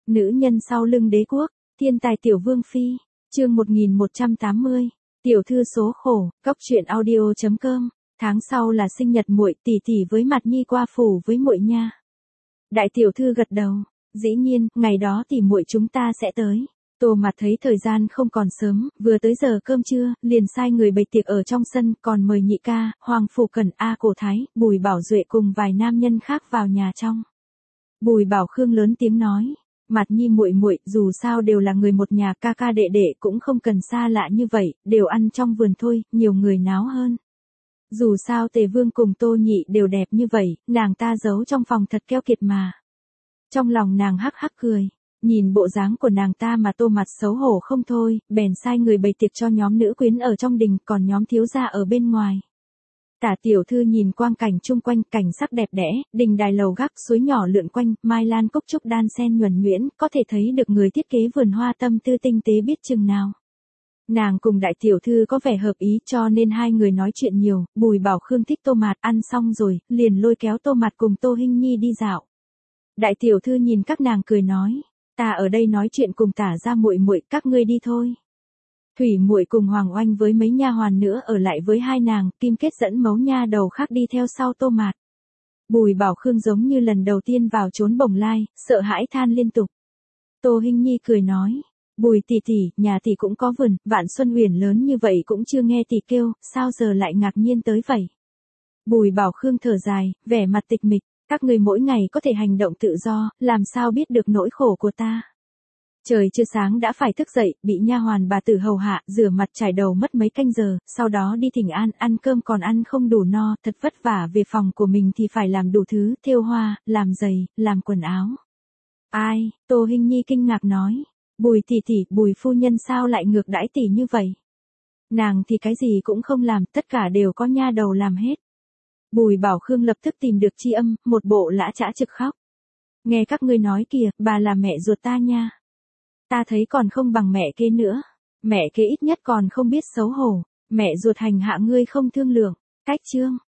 Nữ nhân sau lưng đế quốc, thiên tài tiểu vương phi, chương 1180, tiểu thư số khổ, góc truyện audio.com, tháng sau là sinh nhật muội, tỷ tỷ với Mặt Nhi qua phủ với muội nha. Đại tiểu thư gật đầu, dĩ nhiên, ngày đó tỷ muội chúng ta sẽ tới. Tô Mặt thấy thời gian không còn sớm, vừa tới giờ cơm trưa, liền sai người bày tiệc ở trong sân, còn mời Nhị ca, Hoàng Phủ Cẩn, A Cổ Thái, Bùi Bảo Duệ cùng vài nam nhân khác vào nhà trong. Bùi Bảo Khương lớn tiếng nói, Mặt Nhi muội muội, dù sao đều là người một nhà, ca ca đệ đệ cũng không cần xa lạ như vậy, đều ăn trong vườn thôi, nhiều người náo hơn. Dù sao Tề Vương cùng Tô Nhị đều đẹp như vậy, nàng ta giấu trong phòng thật keo kiệt mà. Trong lòng nàng hắc hắc cười, nhìn bộ dáng của nàng ta mà Tô Mặt xấu hổ không thôi, bèn sai người bày tiệc cho nhóm nữ quyến ở trong đình, còn nhóm thiếu gia ở bên ngoài. Tả tiểu thư nhìn quang cảnh chung quanh, cảnh sắc đẹp đẽ, đình đài lầu gác, suối nhỏ lượn quanh, mai lan cúc trúc đan sen nhuần nhuyễn, có thể thấy được người thiết kế vườn hoa tâm tư tinh tế biết chừng nào. Nàng cùng đại tiểu thư có vẻ hợp ý cho nên hai người nói chuyện nhiều, Bùi Bảo Khương thích Tô Mạt, ăn xong rồi, liền lôi kéo Tô Mạt cùng Tô Hinh Nhi đi dạo. Đại tiểu thư nhìn các nàng cười nói, ta ở đây nói chuyện cùng Tả gia muội muội, các ngươi đi thôi. Thủy muội cùng Hoàng Oanh với mấy nha hoàn nữa ở lại với hai nàng, Kim Kết dẫn mấu nha đầu khác đi theo sau Tô Mạt. Bùi Bảo Khương giống như lần đầu tiên vào chốn bồng lai, sợ hãi than liên tục. Tô Hinh Nhi cười nói, Bùi tỷ tỷ, nhà tỷ cũng có vườn, Vạn Xuân Uyển lớn như vậy cũng chưa nghe tỷ kêu, sao giờ lại ngạc nhiên tới vậy? Bùi Bảo Khương thở dài, vẻ mặt tịch mịch, các người mỗi ngày có thể hành động tự do, làm sao biết được nỗi khổ của ta? Trời chưa sáng đã phải thức dậy, bị nha hoàn bà tử hầu hạ, rửa mặt trải đầu mất mấy canh giờ, sau đó đi thỉnh an, ăn cơm còn ăn không đủ no, thật vất vả về phòng của mình thì phải làm đủ thứ, thêu hoa, làm giày, làm quần áo. Ai, Tô Hinh Nhi kinh ngạc nói, Bùi tỷ tỷ, Bùi phu nhân sao lại ngược đãi tỷ như vậy? Nàng thì cái gì cũng không làm, tất cả đều có nha đầu làm hết. Bùi Bảo Khương lập tức tìm được tri âm, một bộ lã chã trực khóc. Nghe các ngươi nói kìa, bà là mẹ ruột ta nha. Ta thấy còn không bằng mẹ kế nữa. Mẹ kế ít nhất còn không biết xấu hổ. Mẹ ruột hành hạ ngươi không thương lượng. Cách chương.